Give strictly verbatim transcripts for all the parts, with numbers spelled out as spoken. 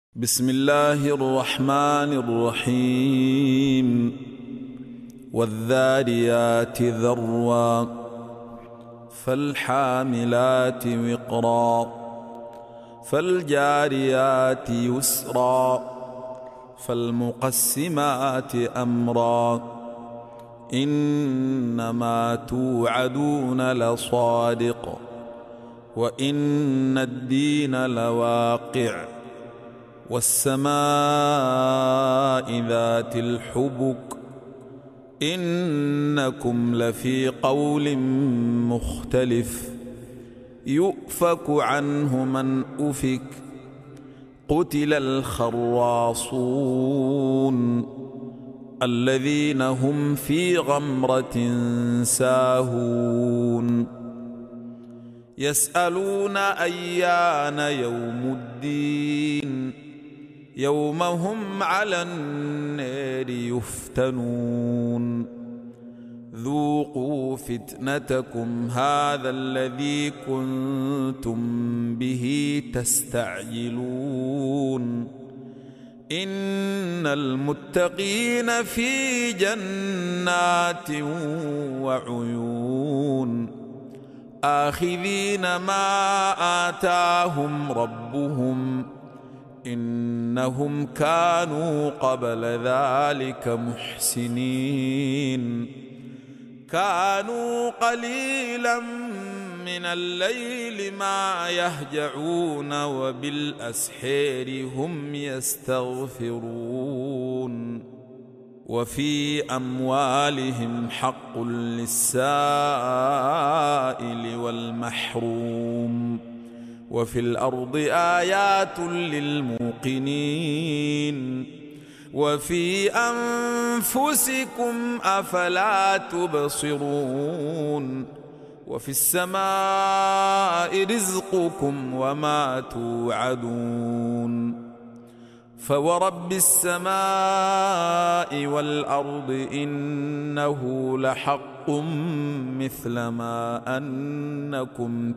بسم الله الرحمن الرحيم والذاريات ذروا فالحاملات وقرا فالجاريات يسرا فالمقسمات أمرا إنما توعدون لصادق وإن الدين لواقع والسماء ذات الحبك إنكم لفي قول مختلف يؤفك عنه من أفك قتل الخراصون الذين هم في غمرة ساهون يسألون أيان يوم الدين يوم هم على النار يفتنون ذوقوا فتنتكم هذا الذي كنتم به تستعجلون إن المتقين في جنات وعيون آخذين ما آتاهم ربهم إنهم كانوا قبل ذلك محسنين كانوا قليلا من الليل ما يهجعون وبالأسحار هم يستغفرون وفي أموالهم حق للسائل والمحروم وفي الأرض آيات للموقنين وفي أنفسكم أفلا تبصرون وفي السماء رزقكم وما توعدون فورب السماء والأرض إنه لحق مثل ما أنكم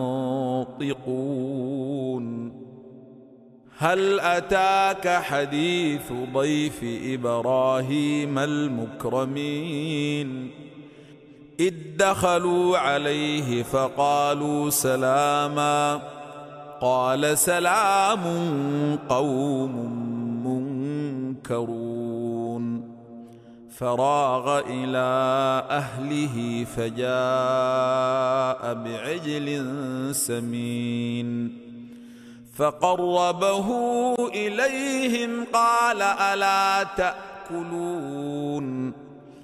تنطقون هل أتاك حديث ضيف إبراهيم المكرمين إذ دخلوا عليه فقالوا سلاما قال سلام قوم منكرون فراغ إلى أهله فجاء بعجل سمين فقربه إليهم قال ألا تأكلون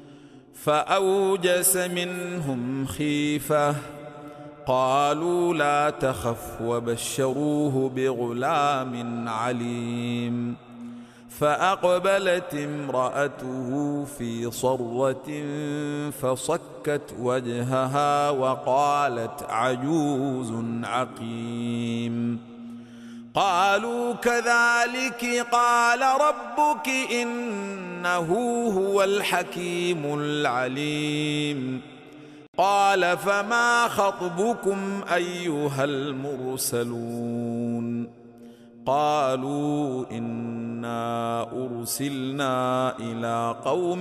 فأوجس منهم خيفة قالوا لا تخف وبشروه بغلام عليم فأقبلت امرأته في صرة فصكت وجهها وقالت عجوز عقيم قالوا كذلك قال ربك إنه هو الحكيم العليم قال فما خطبكم أيها المرسلون قالوا إنا أرسلنا إلى قوم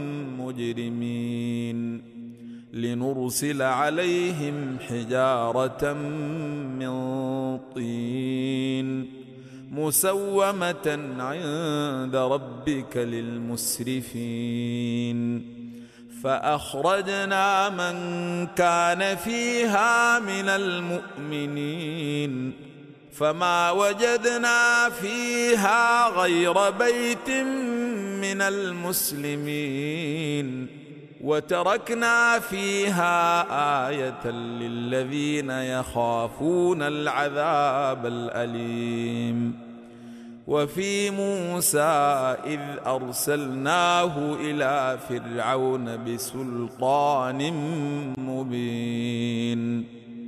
مجرمين لنرسل عليهم حجارة من طين مسومة عند ربك للمسرفين فأخرجنا من كان فيها من المؤمنين فما وجدنا فيها غير بيت من المسلمين وتركنا فيها آية للذين يخافون العذاب الأليم وفي موسى إذ أرسلناه إلى فرعون بسلطان مبين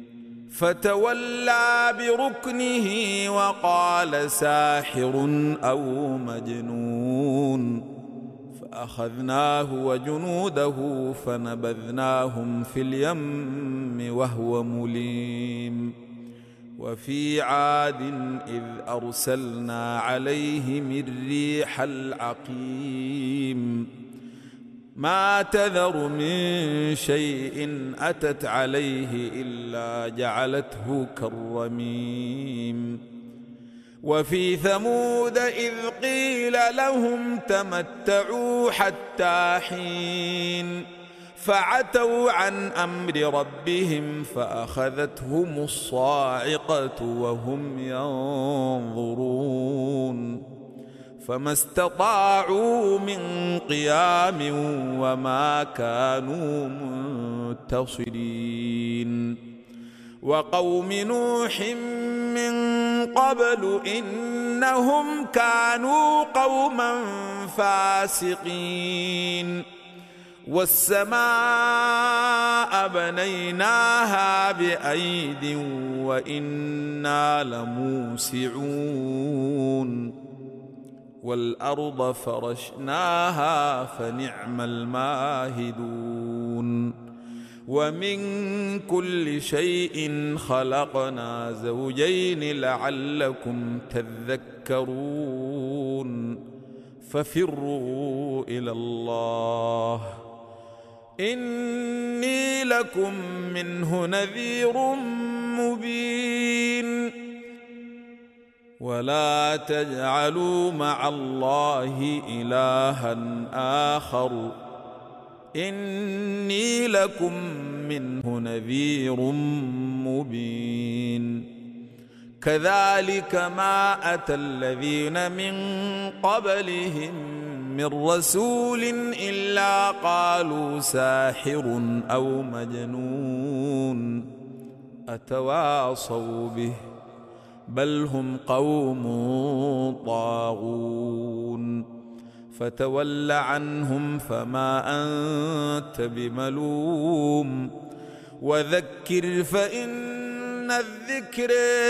فتولى بركنه وقال ساحر أو مجنون فأخذناه وجنوده فنبذناهم في اليم وهو مليم وفي عاد إذ أرسلنا عليهم الريح العقيم ما تذر من شيء أتت عليه إلا جعلته كالرميم وفي ثمود إذ قيل لهم تمتعوا حتى حين فعتوا عن أمر ربهم فأخذتهم الصاعقة وهم ينظرون فما استطاعوا من قيام وما كانوا منتصرين وقوم نوح من قبل إنهم كانوا قوما فاسقين والسماء بنيناها بأيد وإنا لموسعون والأرض فرشناها فنعم الماهدون ومن كل شيء خلقنا زوجين لعلكم تذكرون ففروا إلى الله إني لكم منه نذير مبين ولا تجعلوا مع الله إلها آخر إني لكم منه نذير مبين كذلك ما أتى الذين من قبلهم من رسول إلا قالوا ساحر أو مجنون أتواصوا به بل هم قوم طاغون فتول عنهم فما أنت بملوم وذكر فإن الذكر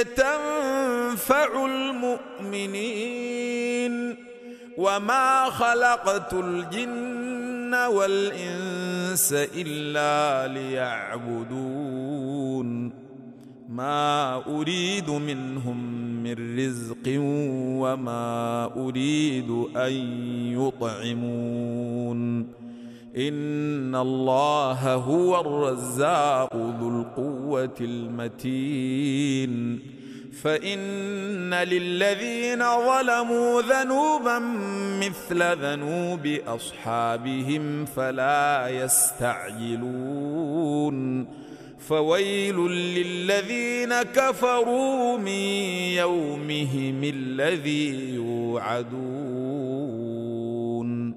تنفع المؤمنين وما خلقت الجن والإنس إلا ليعبدون ما أريد منهم من رزق وما أريد أن يطعمون إن الله هو الرزاق ذو القوة المتين فإن للذين ظلموا ذنوبا مثل ذنوب أصحابهم فلا يستعجلون فويل للذين كفروا من يومهم الذي يوعدون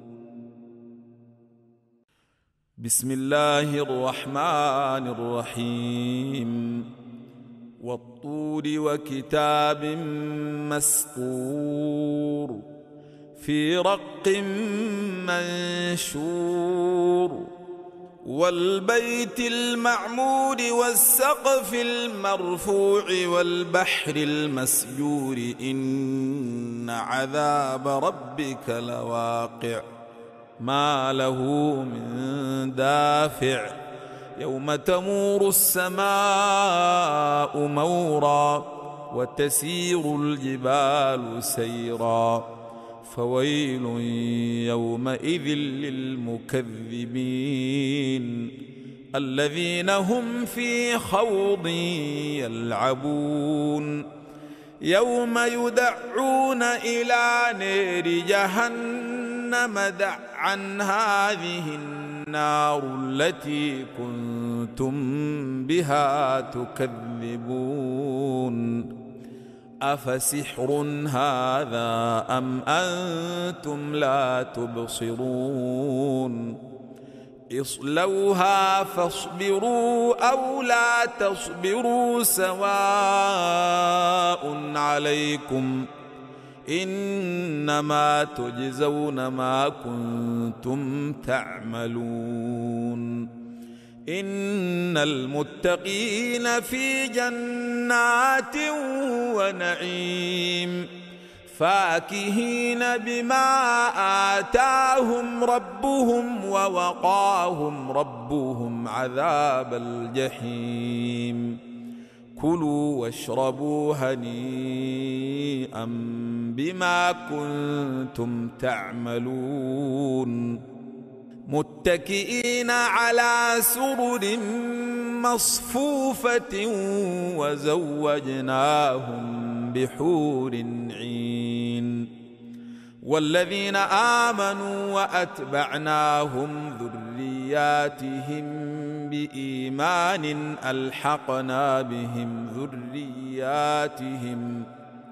بسم الله الرحمن الرحيم والطور وكتاب مسطور في رق منشور والبيت المعمور والسقف المرفوع والبحر المسجور إن عذاب ربك لواقع ما له من دافع يوم تمور السماء مورا وتسير الجبال سيرا فويل يومئذ للمكذبين الذين هم في خوض يلعبون يوم يدعون إلى نار جهنم دعا هذه النار التي كنتم بها تكذبون أفسحر هذا أم أنتم لا تبصرون اصلوها فاصبروا أو لا تصبروا سواء عليكم إنما تجزون ما كنتم تعملون إن المتقين في جنات ونعيم فاكهين بما آتاهم ربهم ووقاهم ربهم عذاب الجحيم كلوا واشربوا هنيئا بما كنتم تعملون متكئين على سرر مصفوفة وزوجناهم بحور عين والذين آمنوا وأتبعناهم ذرياتهم بإيمان ألحقنا بهم ذرياتهم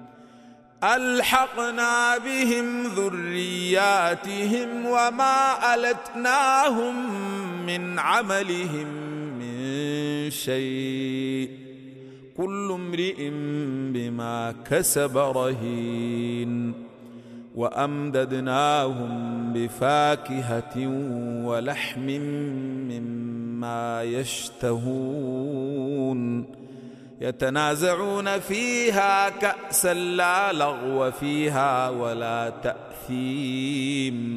ألحقنا بهم ذرياتهم وما ألتناهم من عملهم من شيء كل امرئ بما كسب رهين وأمددناهم بفاكهة ولحم مما يشتهون يتنازعون فيها كأسا لا لغو فيها ولا تأثيم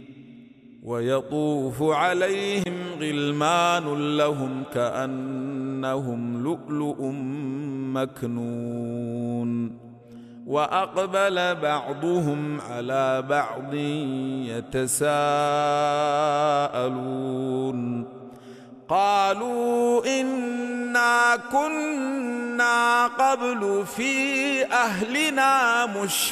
ويطوف عليهم غلمان لهم كأنهم لؤلؤ مكنون وأقبل بعضهم على بعض يتساءلون قالوا إنا كنا قبل في أهلنا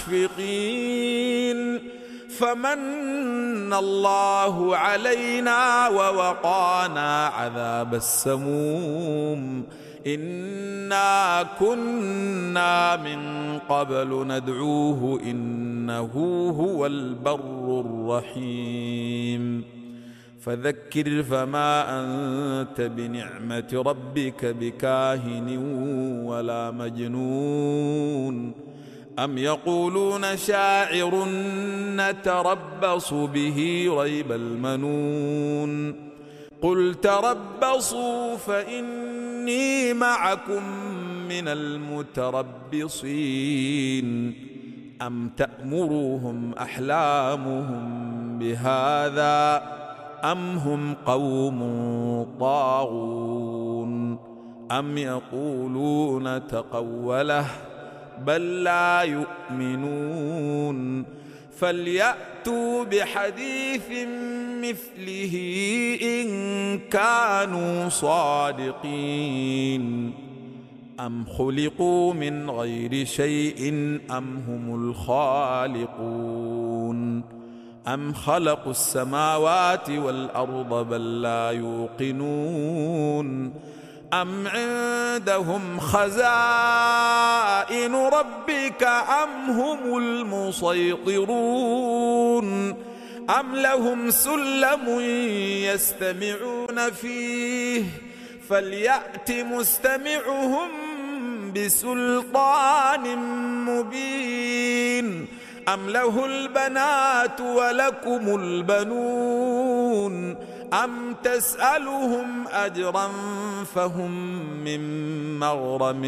مشفقين فمن الله علينا ووقانا عذاب السموم إنا كنا من قبل ندعوه إنه هو البر الرحيم فذكر فما أنت بنعمة ربك بكاهن ولا مجنون أم يقولون شاعر نتربص به ريب المنون قل تربصوا فإني معكم من المتربصين أم تأمرهم أحلامهم بهذا أم هم قوم طاغون أم يقولون تقوله بل لا يؤمنون فليأتوا بحديث مثله إن كانوا صادقين أم خلقوا من غير شيء أم هم الخالقون أم خلقوا السماوات والأرض بل لا يوقنون أم عندهم خزائن ربك أم هم المسيطرون أم لهم سلم يستمعون فيه فليأت مستمعهم بسلطان مبين أم له البنات ولكم البنون أم تسألهم أجرا فهم من مغرم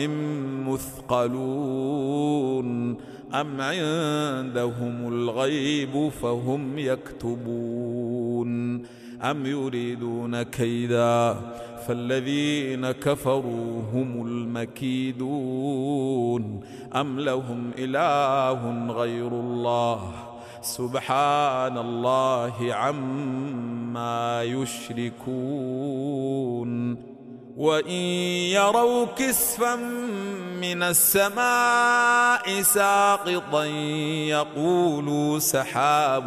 مثقلون أم عندهم الغيب فهم يكتبون أم يريدون كيدا فالذين كفروا هم المكيدون أم لهم إله غير الله سبحان الله عما يشركون وإن يروا كسفا من السماء ساقطا يقولوا سحاب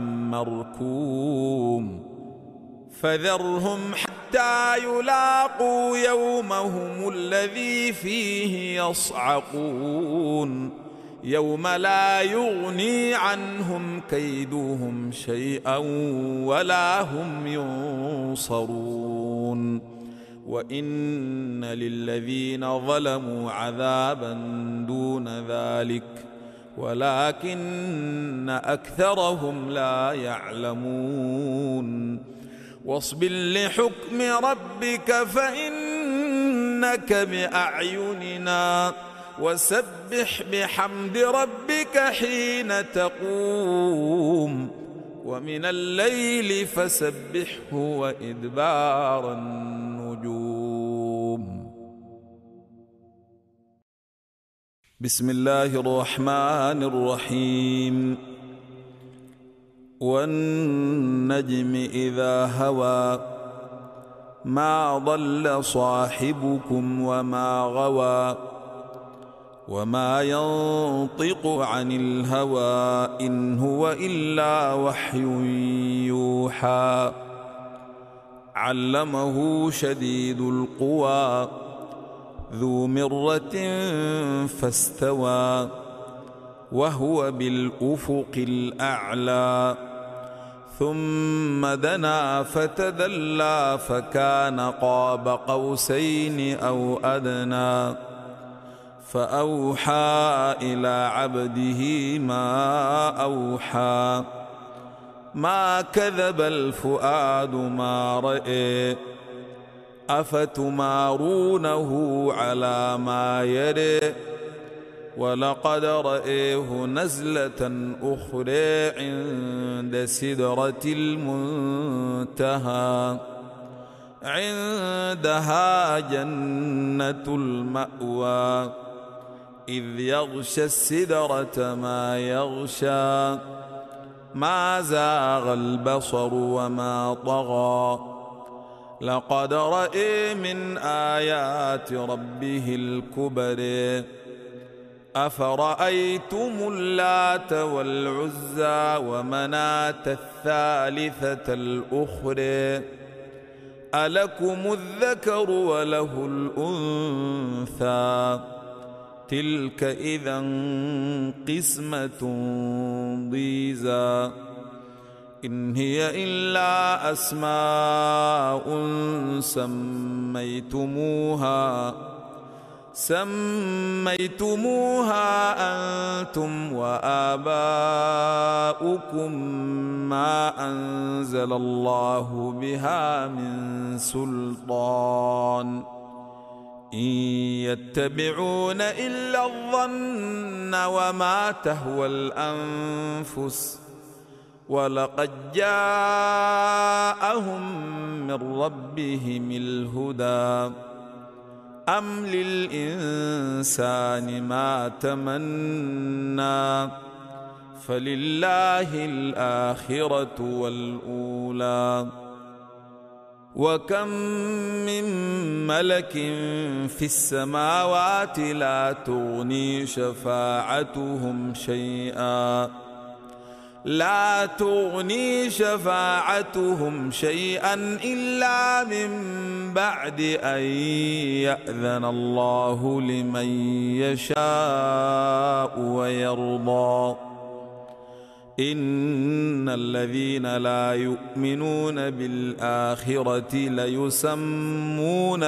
مركوم فذرهم حتى يلاقوا يومهم الذي فيه يصعقون يوم لا يغني عنهم كيدهم شيئا ولا هم ينصرون وإن للذين ظلموا عذابا دون ذلك ولكن أكثرهم لا يعلمون واصبر لحكم ربك فإنك بأعيننا وسبح بحمد ربك حين تقوم ومن الليل فسبحه وإدبار النجوم. بسم الله الرحمن الرحيم والنجم إذا هوى ما ضل صاحبكم وما غوى وما ينطق عن الهوى إن هو إلا وحي يوحى علمه شديد القوى ذو مرة فاستوى وهو بالأفق الأعلى ثم دنا فتدلى فكان قاب قوسين أو أدنى فأوحى إلى عبده ما أوحى ما كذب الفؤاد ما رئي أفتمارونه على ما يري ولقد رأيه نزلة أخرى عند سدرة المنتهى عندها جنة المأوى إذ يغشى السدرة ما يغشى ما زاغ البصر وما طغى لقد رأى من آيات ربه الكبر أفرأيتم اللات والعزى ومناة الثالثة الأخرى ألكم الذكر وله الأنثى تلك إذا قسمة ضيزى إن هي إلا أسماء سميتموها سميتموها أنتم وآباؤكم ما أنزل الله بها من سلطان إن يتبعون إلا الظن وما تهوى الأنفس ولقد جاءهم من ربهم الهدى أم للإنسان ما تمنى فلله الآخرة والأولى وكم من ملك في السماوات لا تغني شفاعتهم شيئا لا تغني شفاعتهم شيئا إلا من بعد أن يأذن الله لمن يشاء ويرضى إن الذين لا يؤمنون بالآخرة ليسمون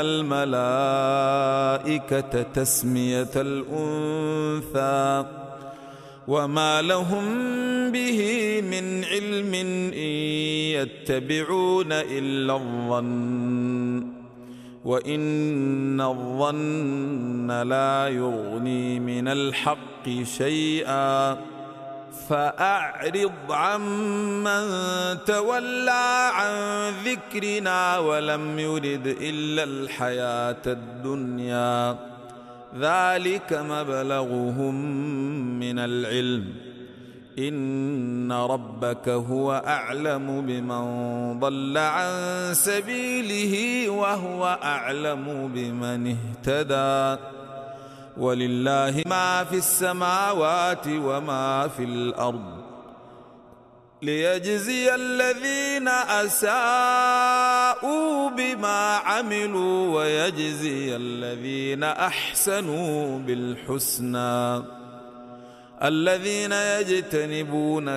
الملائكة تسمية الأنثى وما لهم به من علم إن يتبعون إلا الظن وإن الظن لا يغني من الحق شيئا فأعرض عمن تولى عن ذكرنا ولم يرد إلا الحياة الدنيا ذلك مبلغهم من العلم إن ربك هو أعلم بمن ضل عن سبيله وهو أعلم بمن اهتدى ولله ما في السماوات وما في الأرض ليجزي الذين أساءوا بما عملوا ويجزي الذين أحسنوا بالحسنى الذين يجتنبون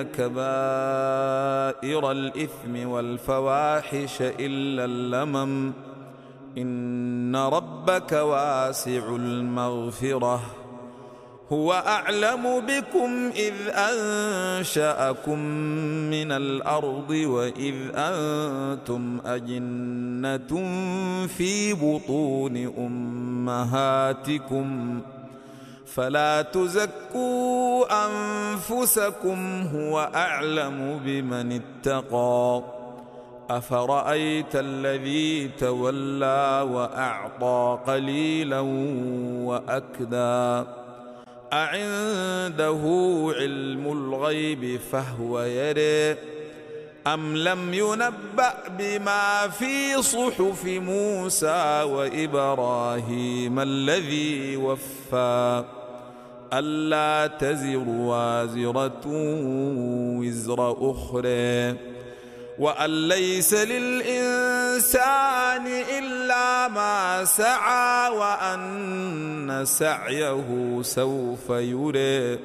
كبائر الإثم والفواحش إلا اللمم إن ربك واسع المغفرة هو أعلم بكم إذ أنشأكم من الأرض وإذ أنتم أجنة في بطون أمهاتكم فلا تزكوا أنفسكم هو أعلم بمن اتقى أفرأيت الذي تولى وأعطى قليلا وأكدى أعنده علم الغيب فهو يرى أم لم ينبأ بما في صحف موسى وإبراهيم الذي وفى ألا تزر وازرة وزر أخرى وأن ليس للإنسان إلا ما سعى وأن سعيه سوف يرى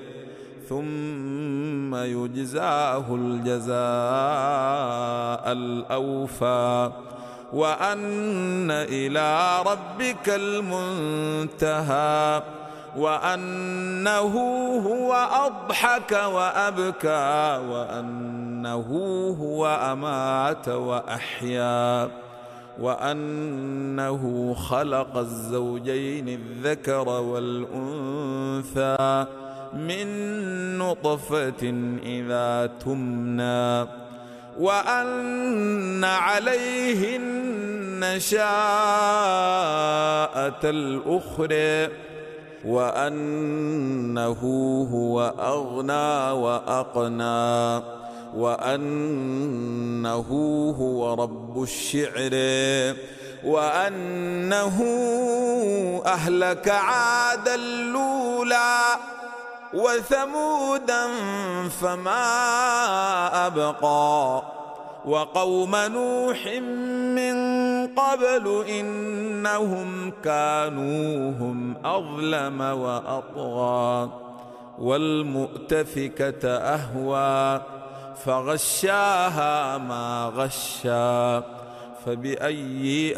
ثم يجزاه الجزاء الأوفى وأن إلى ربك المنتهى وأنه هو أضحك وأبكى وأنه هو أمات وأحيا وأنه خلق الزوجين الذكر والأنثى من نطفة إذا تمنى وأن عليه النشاءة الأخرى وأنه هو أغنى وأقنى وأنه هو رب الشعر وأنه أهلك عادا الأولى وثمودا فما أبقى وقوم نوح من قبل إنهم كانوا هم أظلم وأطغى والمؤتفكة أهوى فغشاها ما غشى فبأي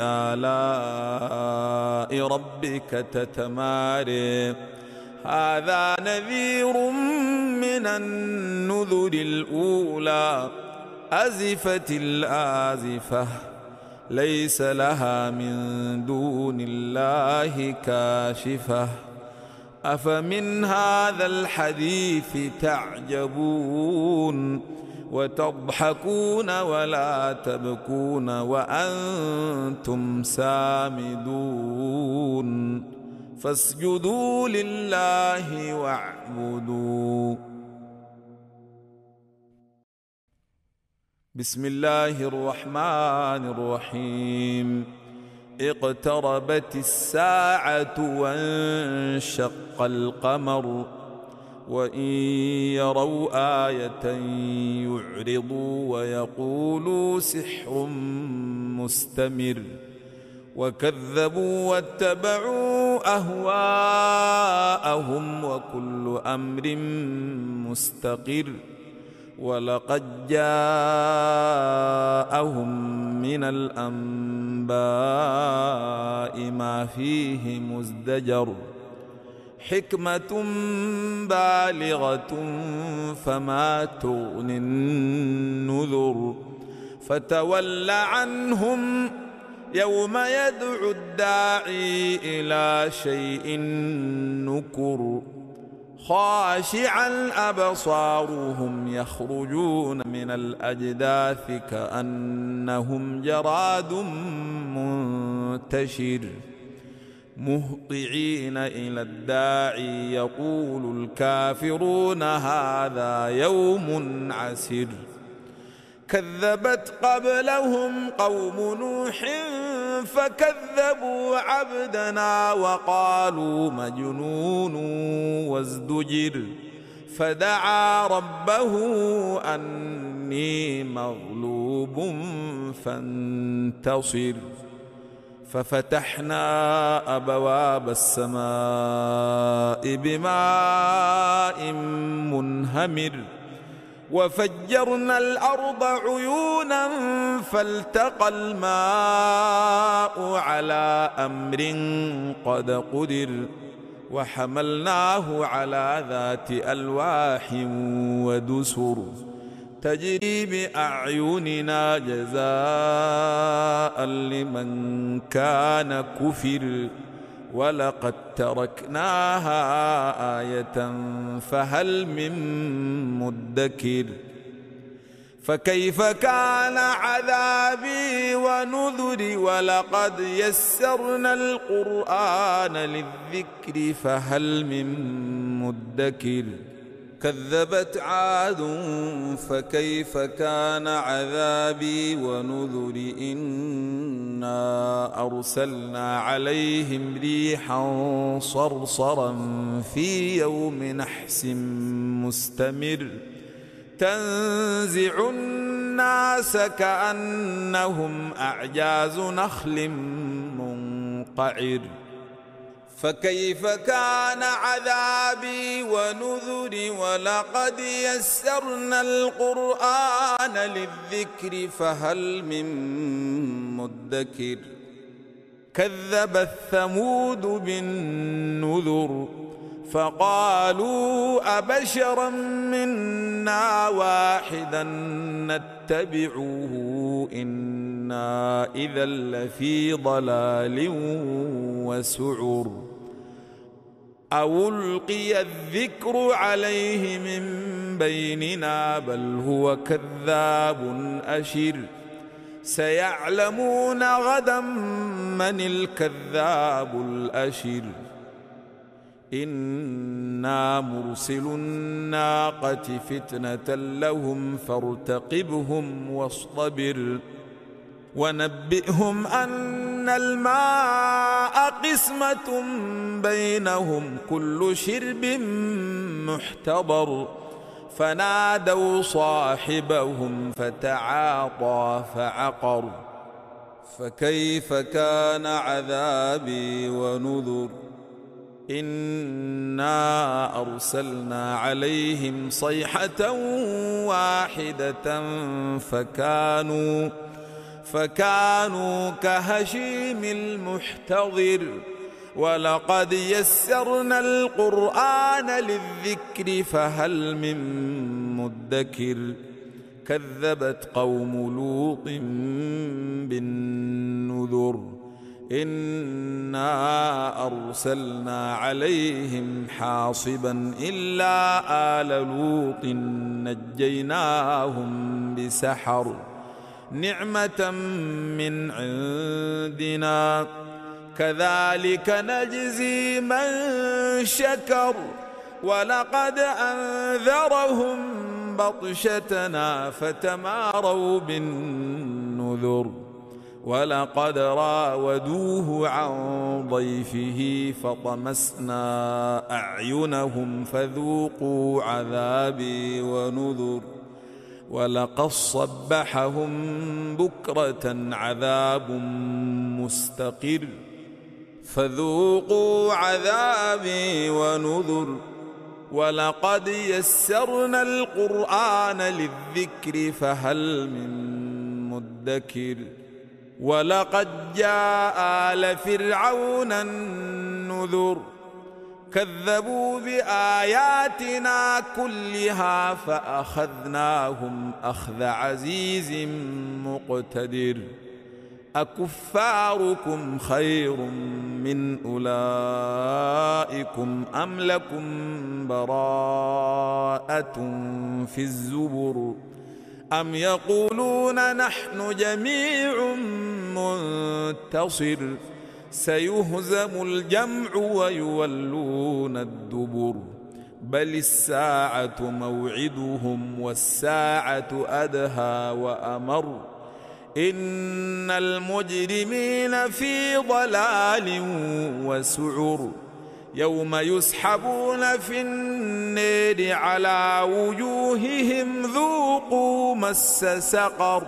آلاء ربك تتماري هذا نذير من النذر الأولى أزفت الآزفة ليس لها من دون الله كاشفة أفمن هذا الحديث تعجبون وتضحكون ولا تبكون وأنتم سامدون فاسجدوا لله واعبدوا. بسم الله الرحمن الرحيم. اقتربت الساعة وانشق القمر وإن يروا آية يعرضوا ويقولوا سحر مستمر وكذبوا واتبعوا أهواءهم وكل أمر مستقر ولقد جاءهم من الأنباء ما فيه مزدجر حكمة بالغة فما تغني النذر فتول عنهم يوم يدعو الداعي إلى شيء نكر خاشعا أبصارهم يخرجون من الأجداث كأنهم جراد منتشر مهطعين إلى الداعي يقول الكافرون هذا يوم عسر كذبت قبلهم قوم نوح فكذبوا عبدنا وقالوا مجنون وازدجر فدعا ربه أني مغلوب فانتصر ففتحنا أبواب السماء بماء منهمر وفجرنا الأرض عيونا فالتقى الماء على أمر قد قدر وحملناه على ذات ألواح ودسر تجري بأعيننا جزاء لمن كان كفر ولقد تركناها آية فهل من مدكر فكيف كان عذابي ونذر ولقد يسرنا القرآن للذكر فهل من مدكر كذبت عاد فكيف كان عذابي ونذر إنا أرسلنا عليهم ريحا صرصرا في يوم نحس مستمر تنزع الناس كأنهم أعجاز نخل منقعر فكيف كان عذابي ونذر ولقد يسرنا القرآن للذكر فهل من مدكر كذب الثمود بالنذر فقالوا أبشرا منا واحدا نتبعه إنا إذا لفي ضلال وسعر أو ألقي الذكر عليه من بيننا بل هو كذاب أشر سيعلمون غدا من الكذاب الأشر إنا مرسل الناقة فتنة لهم فارتقبهم واصطبر ونبئهم أن الماء قسمة بينهم كل شرب محتضر فنادوا صاحبهم فتعاطى فعقر فكيف كان عذابي ونذر إنا أرسلنا عليهم صيحة واحدة فكانوا فكانوا كهشيم المحتضر ولقد يسرنا القرآن للذكر فهل من مدكر كذبت قوم لوط بالنذر إنا أرسلنا عليهم حاصبا إلا آل لوط نجيناهم بسحر نعمة من عندنا كذلك نجزي من شكر ولقد أنذرهم بطشتنا فتماروا بالنذر ولقد راودوه عن ضيفه فطمسنا أعينهم فذوقوا عذابي ونذر ولقد صبحهم بكرة عذاب مستقر فذوقوا عذابي ونذر ولقد يسرنا القرآن للذكر فهل من مدكر ولقد جاء آل فرعون النذر كذبوا بآياتنا كلها فأخذناهم أخذ عزيز مقتدر أكفاركم خير من أولئكم أم لكم براءة في الزبر أم يقولون نحن جميع منتصر سيهزم الجمع ويولون الدبر بل الساعة موعدهم والساعة أدهى وأمر إن المجرمين في ضلال وسعر يوم يسحبون في النار على وجوههم ذوقوا مس سقر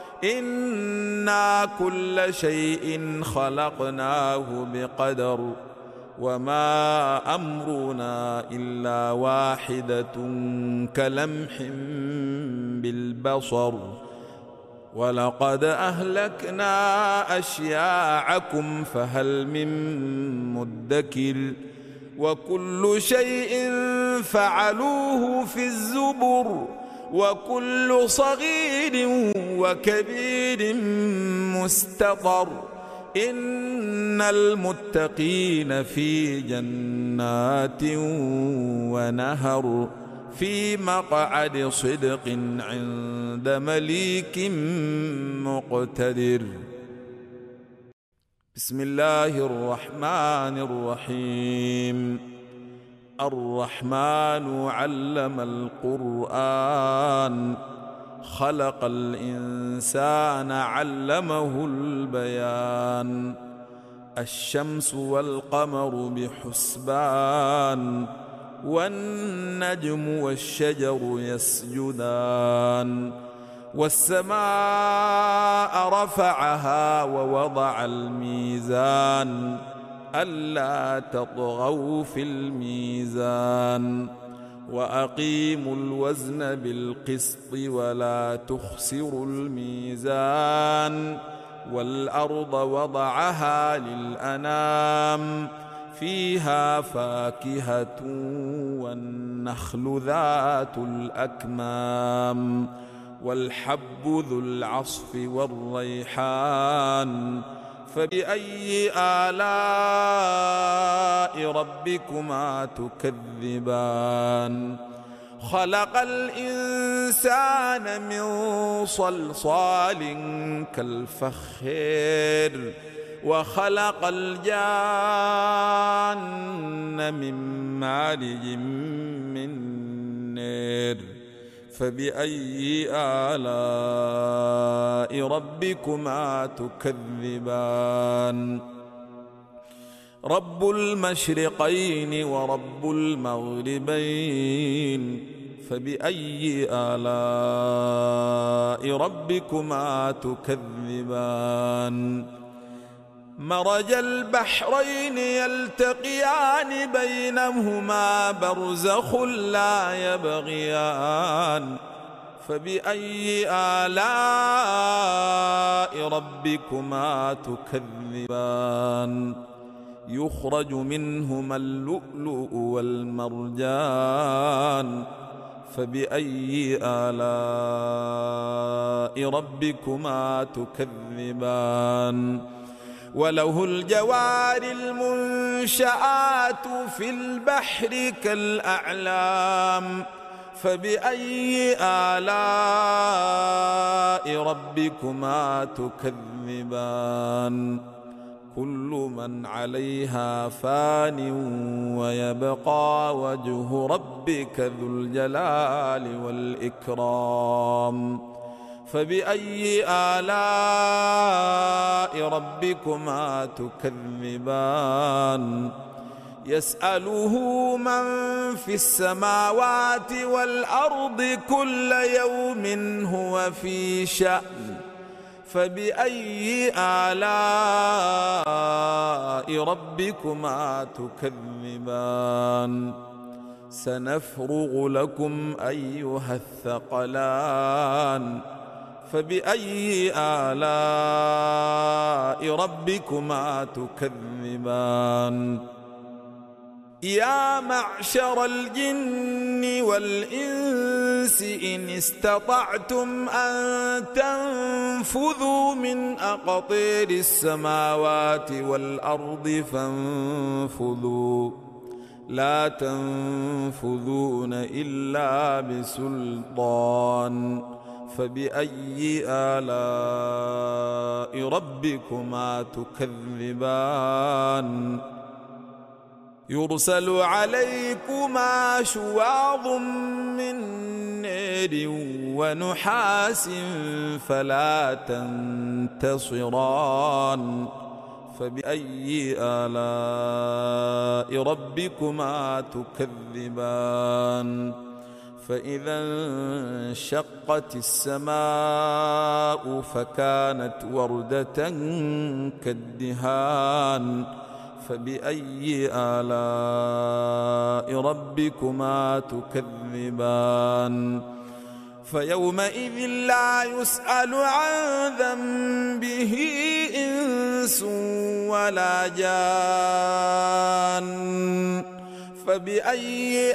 إنا كل شيء خلقناه بقدر وما أمرنا إلا واحدة كلمح بالبصر ولقد أهلكنا أشياعكم فهل من مدكر وكل شيء فعلوه في الزبر وكل صغير وكبير مستطر إن المتقين في جنات ونهر في مقعد صدق عند مليك مقتدر. بسم الله الرحمن الرحيم. الرحمن علم القرآن خلق الإنسان علمه البيان الشمس والقمر بحسبان والنجم والشجر يسجدان والسماء رفعها ووضع الميزان ألا تطغوا في الميزان وأقيموا الوزن بالقسط ولا تخسروا الميزان والأرض وضعها للأنام فيها فاكهة والنخل ذات الأكمام والحب ذو العصف والريحان فبأي آلاء ربكما تكذبان خلق الإنسان من صلصال كالفخار وخلق الجان من مارج من نار فبأي آلاء ربكما تكذبان رب المشرقين ورب المغربين فبأي آلاء ربكما تكذبان مرج البحرين يلتقيان بينهما برزخ لا يبغيان فبأي آلاء ربكما تكذبان يخرج منهما اللؤلؤ والمرجان فبأي آلاء ربكما تكذبان وله الجوار المنشآت في البحر كالأعلام فبأي آلاء ربكما تكذبان كل من عليها فان ويبقى وجه ربك ذو الجلال والإكرام فبأي آلاء ربكما تكذبان يسأله من في السماوات والأرض كل يوم هو في شأن فبأي آلاء ربكما تكذبان سنفرغ لكم أيها الثقلان فبأي آلاء ربكما تكذبان يا معشر الجن والإنس إن استطعتم أن تنفذوا من أقطير السماوات والأرض فانفذوا لا تنفذون إلا بسلطان فبأي آلاء ربكما تكذبان يرسل عليكما شواظ من نار ونحاس فلا تنتصران فبأي آلاء ربكما تكذبان فإذا انشقت السماء فكانت وردة كالدهان فبأي آلاء ربكما تكذبان فيومئذ لا يسأل عن ذنبه إنس ولا جان فبأي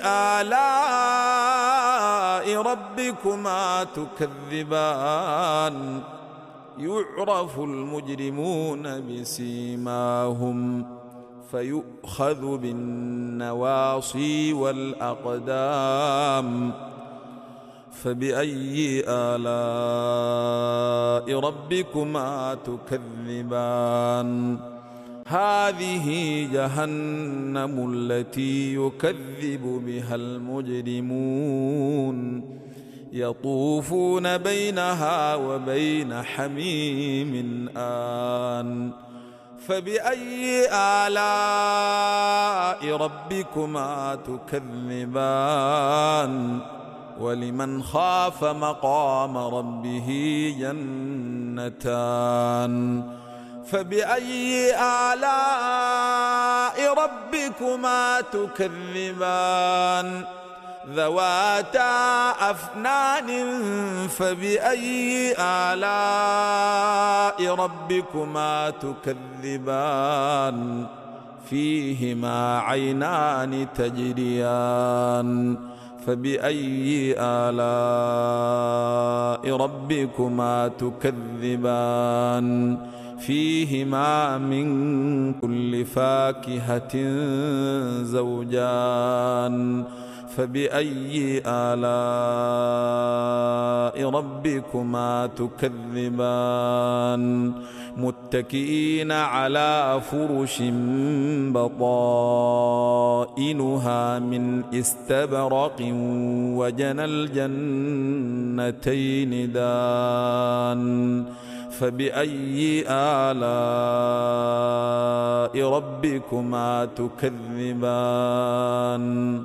آلاء ربكما تكذبان يعرف المجرمون بسيماهم فيؤخذ بالنواصي والأقدام فبأي آلاء ربكما تكذبان هذه جهنم التي يكذب بها المجرمون يطوفون بينها وبين حميم آن فبأي آلاء ربكما تكذبان ولمن خاف مقام ربه جنتان فبأي آلاء ربكما تكذبان ذواتا أفنان فبأي آلاء ربكما تكذبان فيهما عينان تجريان فبأي آلاء ربكما تكذبان فيهما من كل فاكهة زوجان فبأي آلاء ربكما تكذبان متكئين على فرش بطائنها من استبرق وجنى الجنتين دان فبأي آلاء ربكما تكذبان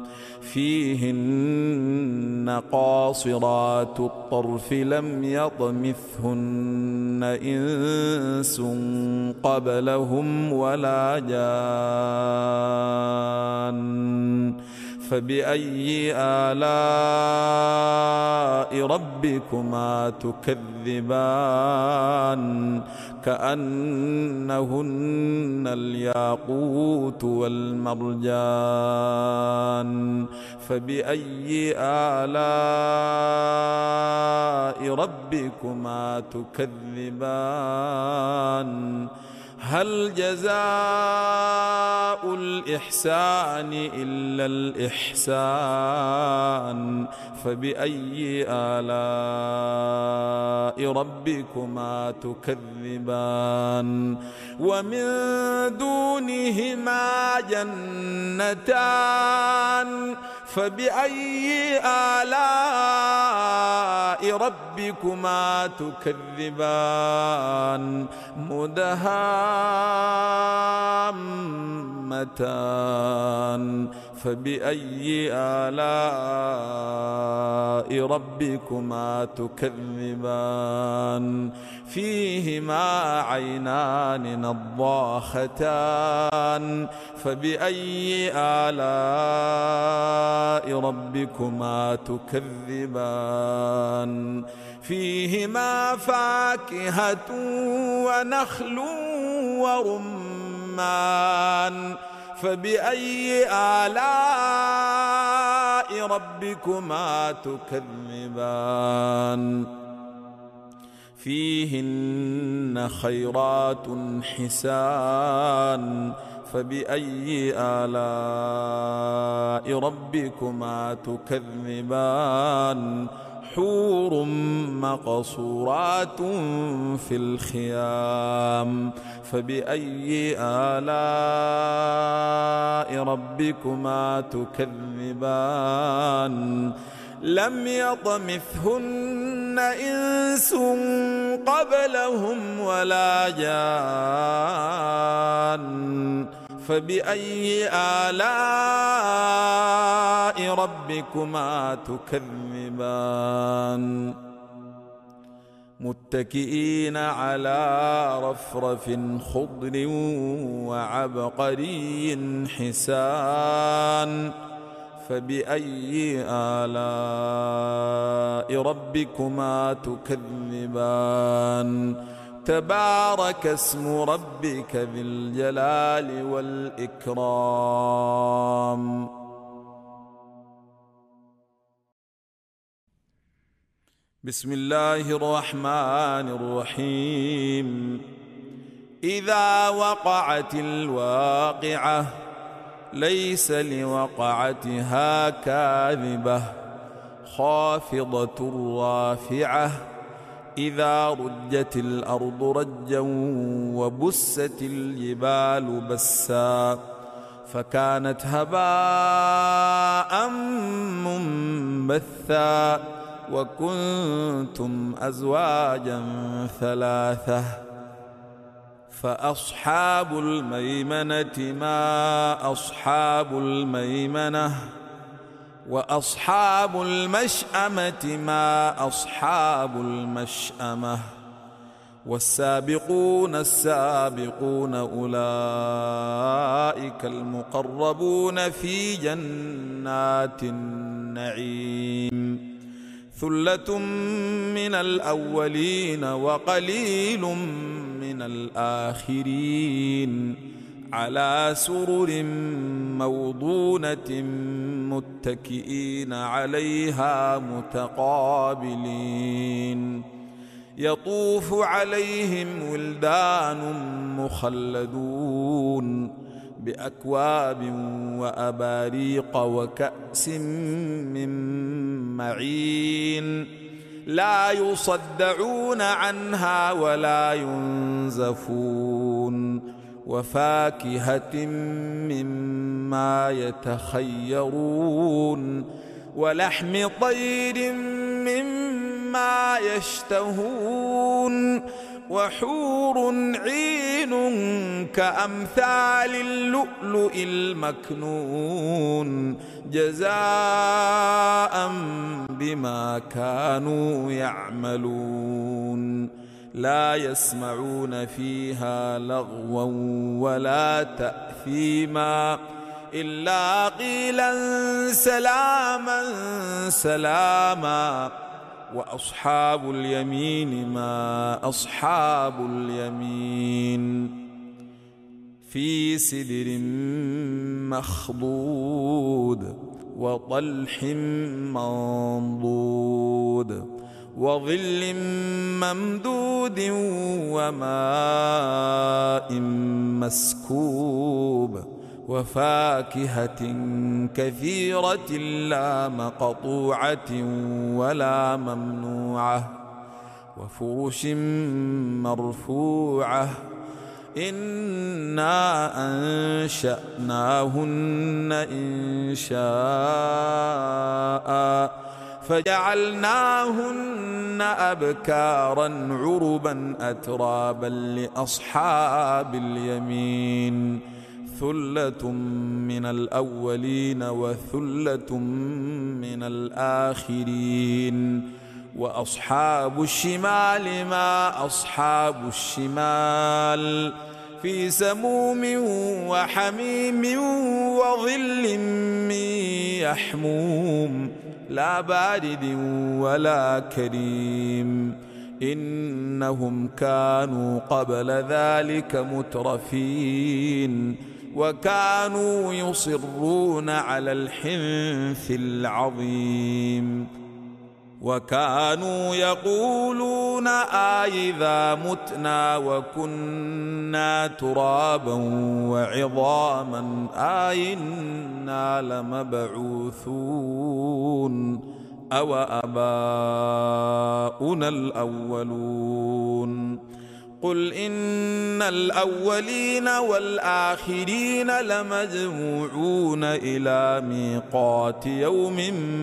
فيهن قاصرات الطرف لم يطمثهن إنس قبلهم ولا جان فبأي آلاء ربكما تكذبان كأنهن الياقوت والمرجان فبأي آلاء ربكما تكذبان هل جزاء الإحسان إلا الإحسان فبأي آلاء ربكما تكذبان ومن دونهما جنتان فبأي آلاء ربكما تكذبان مدهامتان فبأي آلاء ربكما تكذبان فيهما عينان نضاختان فبأي آلاء ربكما تكذبان فيهما فاكهة ونخل ورمان فبأي آلاء ربكما تكذبان فيهن خيرات حسان فبأي آلاء ربكما تكذبان حور مقصورات في الخيام فبأي آلاء ربكما تكذبان لم يطمثهن إنس قبلهم ولا جان فبأي آلاء ربكما تكذبان متكئين على رفرف خضر وعبقري حسان فبأي آلاء ربكما تكذبان تبارك اسم ربك ذي الجلال والإكرام. بسم الله الرحمن الرحيم. إذا وقعت الواقعة ليس لوقعتها كاذبة خافضة رافعة إذا رجت الأرض رجا وبست الجبال بسا فكانت هباء منبثا وكنتم أزواجا ثلاثة فأصحاب الميمنة ما أصحاب الميمنة وأصحاب المشأمة ما أصحاب المشأمة والسابقون السابقون أولئك المقربون في جنات النعيم ثلة من الأولين وقليل من الآخرين على سرر موضونة متكئين عليها متقابلين يطوف عليهم ولدان مخلدون بأكواب وأباريق وكأس من معين لا يصدعون عنها ولا ينزفون وفاكهة مما يتخيرون ولحم طير مما يشتهون وحور عين كأمثال اللؤلؤ المكنون جزاء بما كانوا يعملون لا يسمعون فيها لغوا ولا تأثيما إلا قيلا سلاما سلاما وأصحاب اليمين ما أصحاب اليمين في سدر مخضود وطلح منضود وظل ممدود وماء مسكوب وفاكهة كثيرة لا مقطوعة ولا ممنوعة وفرش مرفوعة إنا أنشأناهن إنشاء فجعلناهن أبكارا عربا أترابا لأصحاب اليمين ثلة من الأولين وثلة من الآخرين وأصحاب الشمال ما أصحاب الشمال في سموم وحميم وظل من يحموم لا بارد ولا كريم إنهم كانوا قبل ذلك مترفين وكانوا يصرون على الحنث العظيم وكانوا يقولون آئذا متنا وكنا ترابا وعظاما آئنا لمبعوثون أو آباؤنا الأولون قل إن الأولين والآخرين لمجموعون إلى ميقات يوم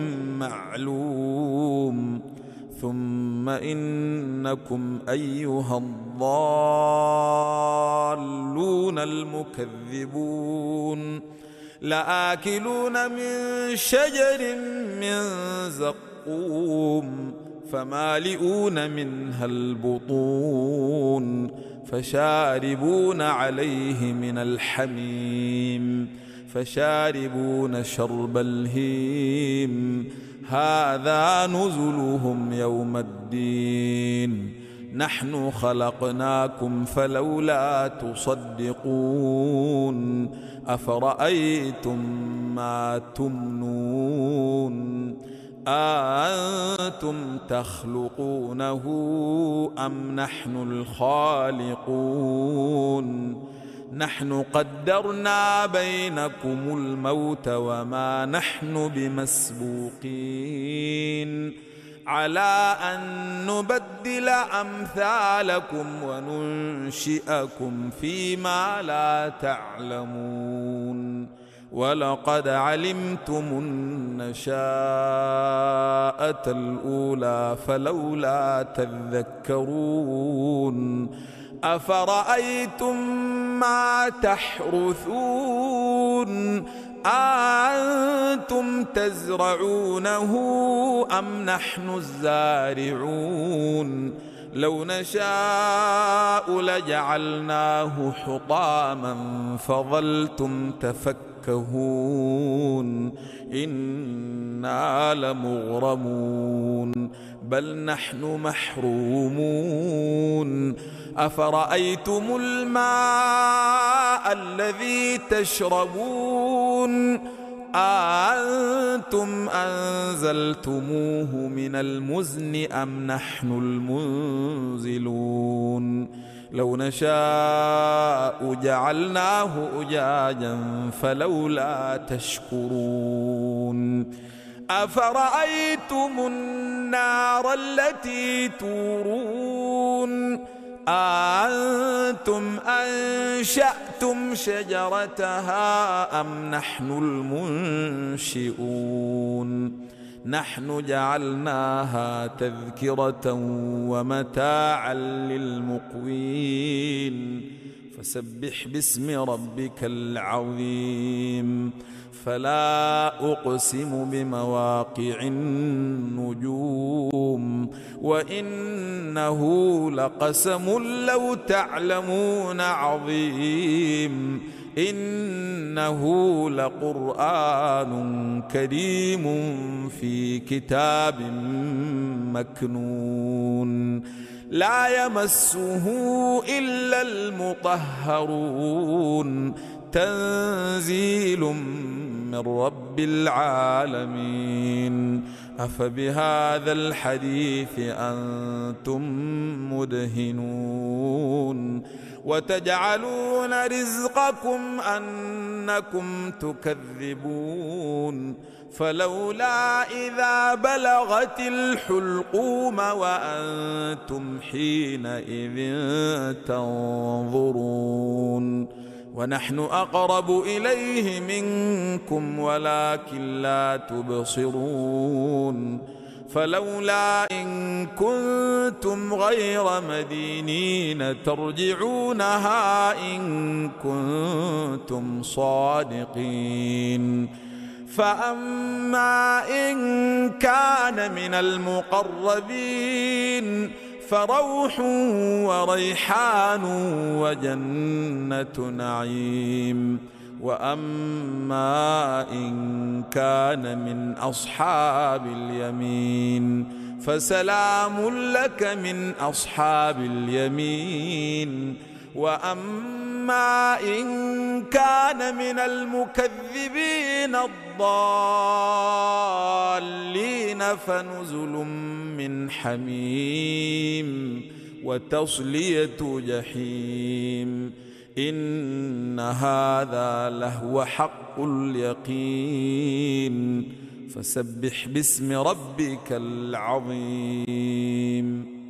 معلوم ثم إنكم أيها الضالون المكذبون لآكلون من شجر من زقوم فمالئون منها البطون فشاربون عليه من الحميم فشاربون شرب الهيم هذا نزلهم يوم الدين نحن خلقناكم فلولا تصدقون أفرأيتم ما تمنون أأنتم تخلقونه أم نحن الخالقون نحن قدرنا بينكم الموت وما نحن بمسبوقين على أن نبدل أمثالكم وننشئكم فيما لا تعلمون ولقد علمتم النشاءة الأولى فلولا تذكرون أفرأيتم ما تحرثون أأنتم تزرعونه أم نحن الزارعون لو نشاء لجعلناه حطاما فظلتم تفكهون إنا لمغرمون بل نحن محرومون أفرأيتم الماء الذي تشربون أأنتم أنزلتموه من المزن أم نحن المنزلون لو نشاء جعلناه أجاجا فلولا تشكرون أفرأيتم النار التي تورون أأنتم أنشأتم شجرتها أم نحن المنشئون نحن جعلناها تذكرة ومتاعا للمقوين فسبح باسم ربك العظيم فلا أقسم بمواقع النجوم وإنه لقسم لو تعلمون عظيم إنه لقرآن كريم في كتاب مكنون لا يمسه إلا المطهرون تنزيل من رب العالمين أفبهذا الحديث أنتم مدهنون وتجعلون رزقكم أنكم تكذبون فلولا إذا بلغت الحلقوم وأنتم حينئذ تنظرون ونحن أقرب إليه منكم ولكن لا تبصرون فلولا إن كنتم غير مدينين ترجعونها إن كنتم صادقين فأما إن كان من المقربين فروح وريحان وجنة نعيم وأما إن كان من أصحاب اليمين فسلام لك من أصحاب اليمين وأما إن كان من المكذبين الضالين فنزل من حميم وتصلية جحيم إن هذا لهو حق اليقين فسبح باسم ربك العظيم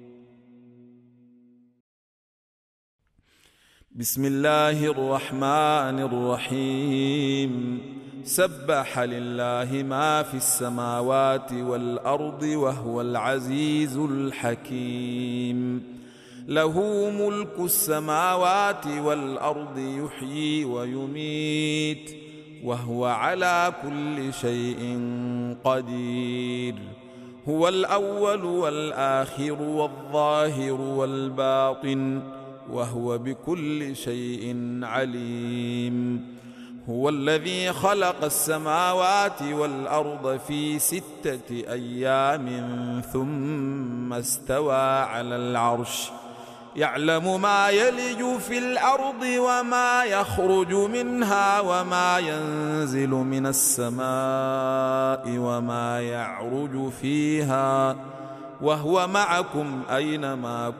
بسم الله الرحمن الرحيم سبح لله ما في السماوات والأرض وهو العزيز الحكيم له ملك السماوات والأرض يحيي ويميت وهو على كل شيء قدير هو الأول والآخر والظاهر والباطن وهو بكل شيء عليم هو الذي خلق السماوات والأرض في ستة أيام ثم استوى على العرش يعلم ما يلج في الأرض وما يخرج منها وما ينزل من السماء وما يعرج فيها وهو معكم أينما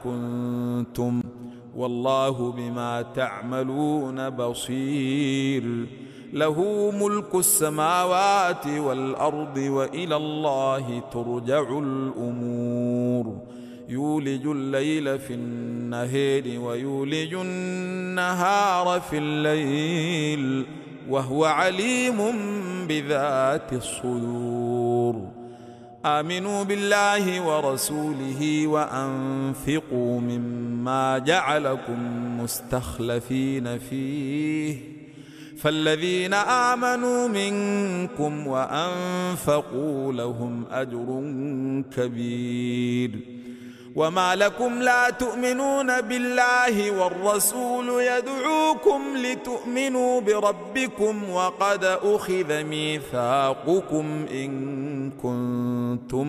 كنتم والله بما تعملون بصير له ملك السماوات والأرض وإلى الله ترجع الأمور يولج الليل في النهار ويولج النهار في الليل وهو عليم بذات الصدور آمنوا بالله ورسوله وأنفقوا مما جعلكم مستخلفين فيه فالذين آمنوا منكم وأنفقوا لهم أجر كبير وما لكم لا تؤمنون بالله والرسول يدعوكم لتؤمنوا بربكم وقد أخذ ميثاقكم إن كنتم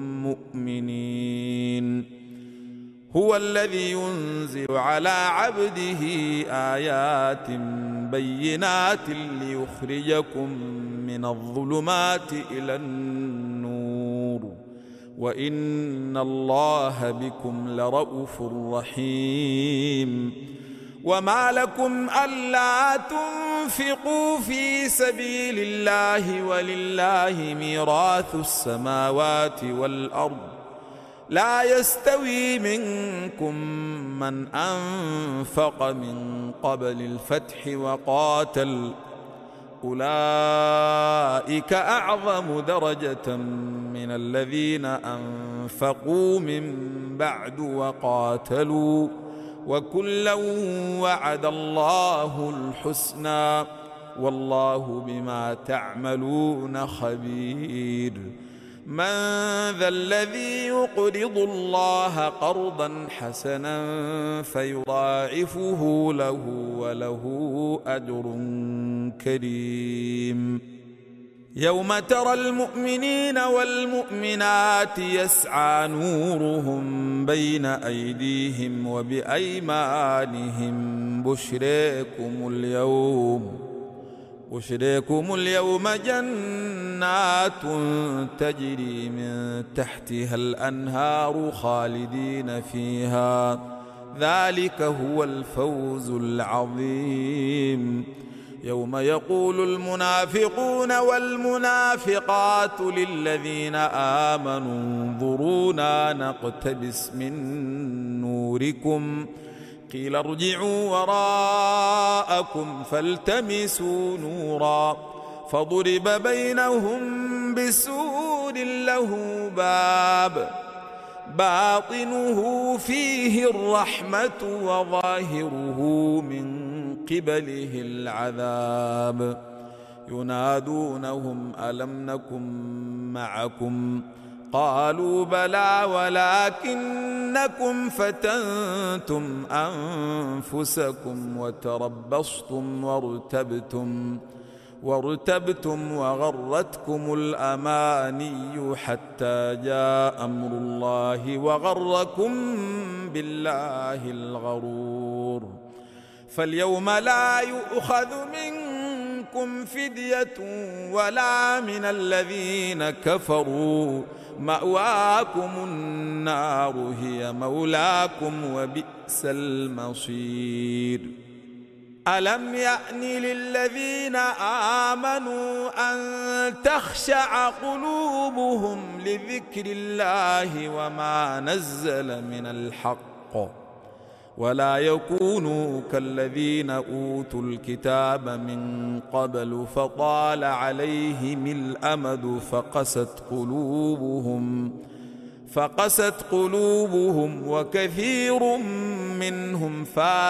مؤمنين هو الذي ينزل على عبده آيات بينات ليخرجكم من الظلمات إلى النور وإن الله بكم لرءوف رحيم وما لكم ألا تنفقوا في سبيل الله ولله ميراث السماوات والأرض لا يستوي منكم من أنفق من قبل الفتح وقاتل أولئك أعظم درجة من الذين أنفقوا من بعد وقاتلوا وكلا وعد الله الحسنى والله بما تعملون خبير من ذا الذي يقرض الله قرضا حسنا فيضاعفه له وله أجر كريم يوم ترى المؤمنين والمؤمنات يسعى نورهم بين أيديهم وبأيمانهم بشريكم اليوم بشريكم اليوم جنات تجري من تحتها الأنهار خالدين فيها ذلك هو الفوز العظيم يوم يقول المنافقون والمنافقات للذين آمنوا انظرونا نقتبس من نوركم قيل ارجعوا وراءكم فالتمسوا نورا فضرب بينهم بسور له باب باطنه فيه الرحمة وظاهره من قبله العذاب ينادونهم ألم نكن معكم قالوا بلى ولكنكم فتنتم أنفسكم وتربصتم وارتبتم وارتبتم وغرتكم الأماني حتى جاء أمر الله وغركم بالله الغرور فاليوم لا يؤخذ منكم فدية ولا من الذين كفروا مأواكم النار هي مولاكم وبئس المصير ألم يأن للذين آمنوا أن تخشع قلوبهم لذكر الله وما نزل من الحق ولا يكونوا كالذين أوتوا الكتاب من قبل فطال عليهم الأمد فقست قلوبهم فقست قلوبهم وكثير منهم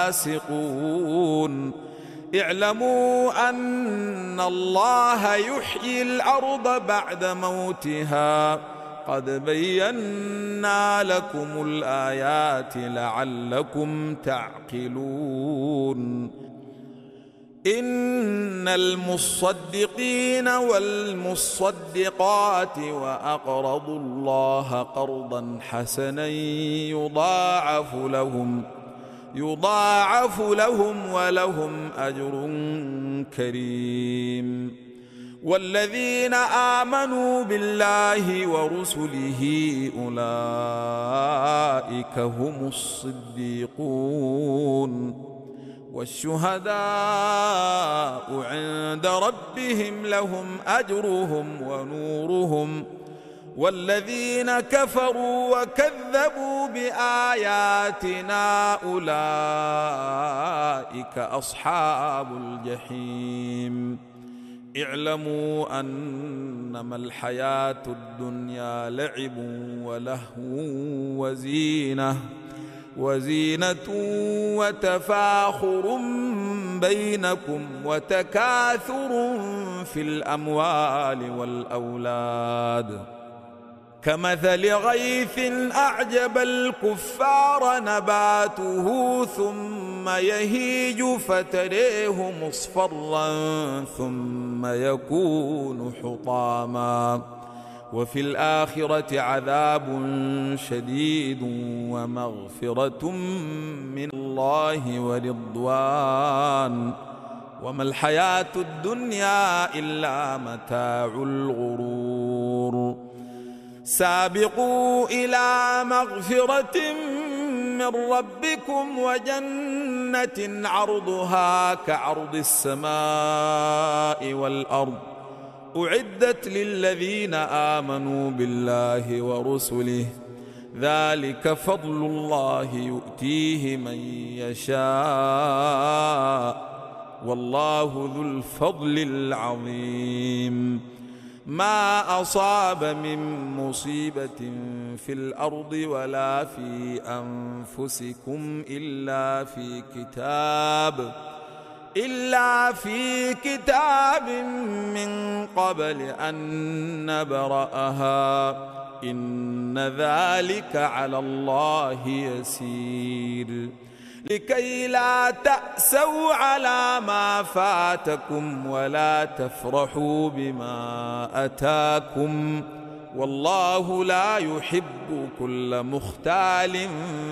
فاسقون اعلموا أن الله يحيي الأرض بعد موتها قد بينا لكم الآيات لعلكم تعقلون إن المصدقين والمصدقات وأقرضوا الله قرضا حسنا يضاعف لهم يضاعف لهم ولهم أجر كريم والذين آمنوا بالله ورسله أولئك هم الصديقون والشهداء عند ربهم لهم أجرهم ونورهم والذين كفروا وكذبوا بآياتنا أولئك أصحاب الجحيم اعلموا أنما الحياة الدنيا لعب ولهو وزينة وزينة وتفاخر بينكم وتكاثر في الأموال والأولاد كمثل غيث أعجب الكفار نباته ثم يهيج فتريه مصفرا ثم يكون حطاما وفي الآخرة عذاب شديد ومغفرة من الله ورضوان وما الحياة الدنيا إلا متاع الغرور سابقوا إلى مغفرة من ربكم وجنة عرضها كعرض السماء والأرض أعدت للذين آمنوا بالله ورسله ذلك فضل الله يؤتيه من يشاء والله ذو الفضل العظيم ما أصاب من مصيبة في الأرض ولا في أنفسكم إلا في كتاب إلا في كتاب من قبل أن نبرأها إن ذلك على الله يسير لكي لا تأسوا على ما فاتكم ولا تفرحوا بما أتاكم والله لا يحب كل مختال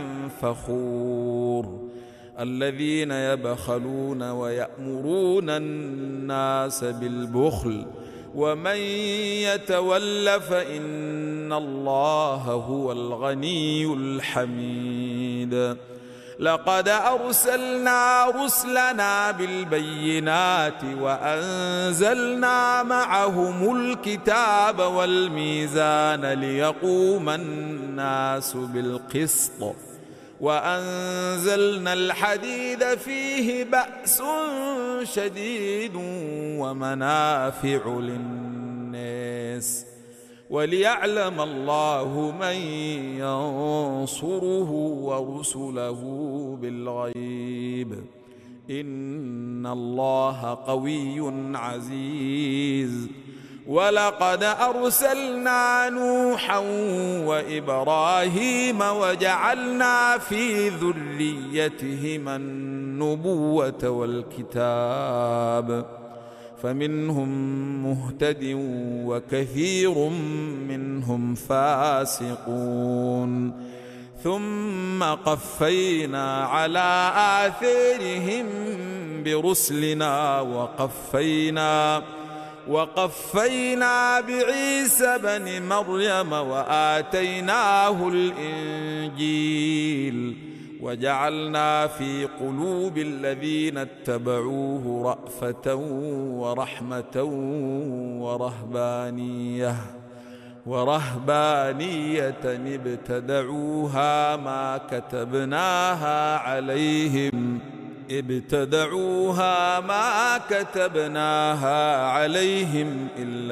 فخور الذين يبخلون ويأمرون الناس بالبخل ومن يتول فإن الله هو الغني الحميد لقد أرسلنا رسلنا بالبينات وأنزلنا معهم الكتاب والميزان ليقوم الناس بالقسط وأنزلنا الحديد فيه بأس شديد ومنافع للناس وليعلم الله من ينصره ورسله بالغيب إن الله قوي عزيز ولقد أرسلنا نوحا وإبراهيم وجعلنا في ذريتهما النبوة والكتاب فمنهم مهتد وكثير منهم فاسقون ثم قفينا على آثارهم برسلنا وقفينا وقفينا بعيسى بن مريم وآتيناه الإنجيل وجعلنا في قلوب الذين اتبعوه رأفة ورحمة ورهبانية ورهبانية ابتدعوها ما كتبناها عليهم ابتدعوها ما كتبناها عليهم إلا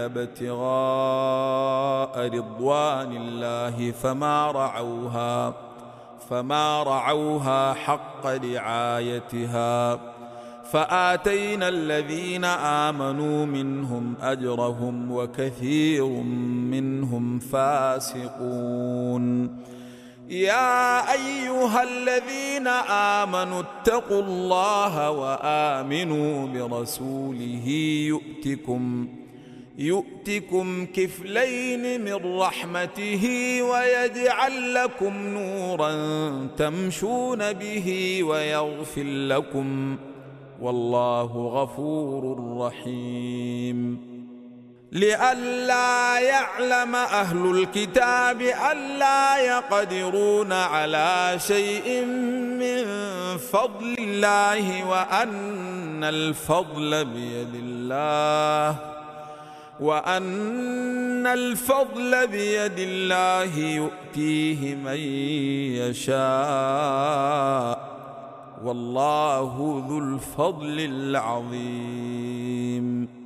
ابتغاء رضوان الله فما رعوها فما رعوها حق رعايتها فآتينا الذين آمنوا منهم أجرهم وكثير منهم فاسقون يا أيها الذين آمنوا اتقوا الله وآمنوا برسوله يؤتكم يؤتكم كفلين من رحمته ويجعل لكم نورا تمشون به ويغفر لكم والله غفور رحيم لئلا يعلم أهل الكتاب ألا يقدرون على شيء من فضل الله وأن الفضل بيد الله وأن الفضل بيد الله يؤتيه من يشاء والله ذو الفضل العظيم.